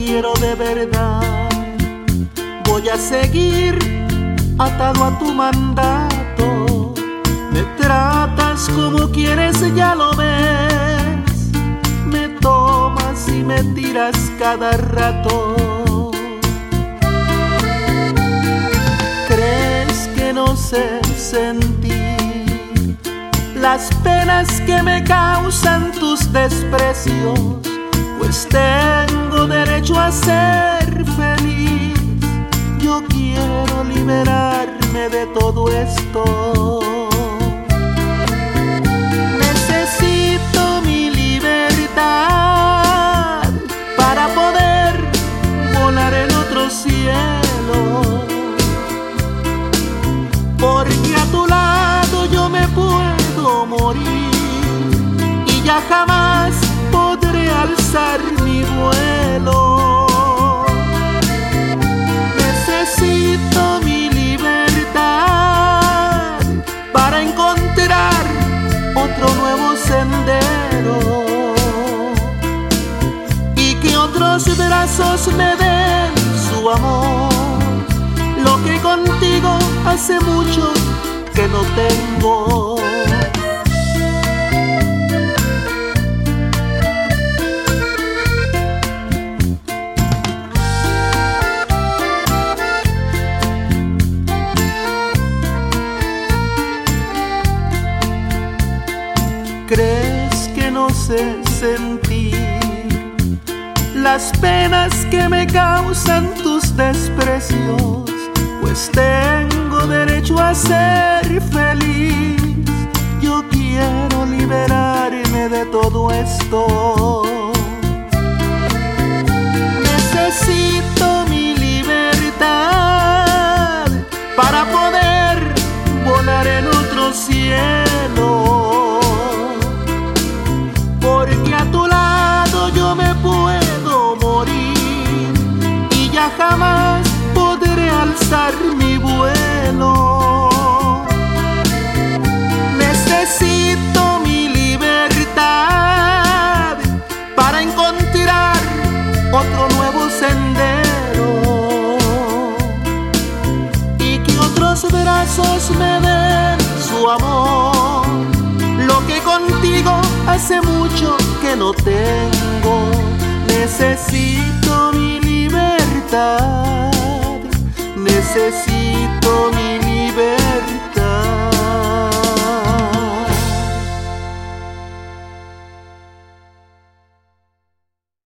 quiero de verdad. Voy a seguir atado a tu mandato. Me tratas como quieres, ya lo ves. Me tomas y me tiras cada rato. ¿Crees que no sé sentir las penas que me causan tus desprecios? Pues tengo derecho a ser feliz. Yo quiero liberarme de todo esto. Necesito mi libertad para poder volar en otro cielo, porque a tu lado yo me puedo morir y ya jamás podré alzar mi vuelo. Necesito mi libertad para encontrar otro nuevo sendero y que otros brazos me den su amor, lo que contigo hace mucho que no tengo. ¿Crees que no sé sentir las penas que me causan tus desprecios? Pues tengo derecho a ser feliz. Yo quiero liberarme de todo esto. Necesito mi libertad para poder volar en otro cielo, porque a tu lado yo me puedo morir y ya jamás podré alzar mi vuelo. Necesito mi libertad para encontrar otro nuevo sendero y que otros brazos me den su amor, lo que contigo hace mucho que no tengo. Necesito mi libertad. Necesito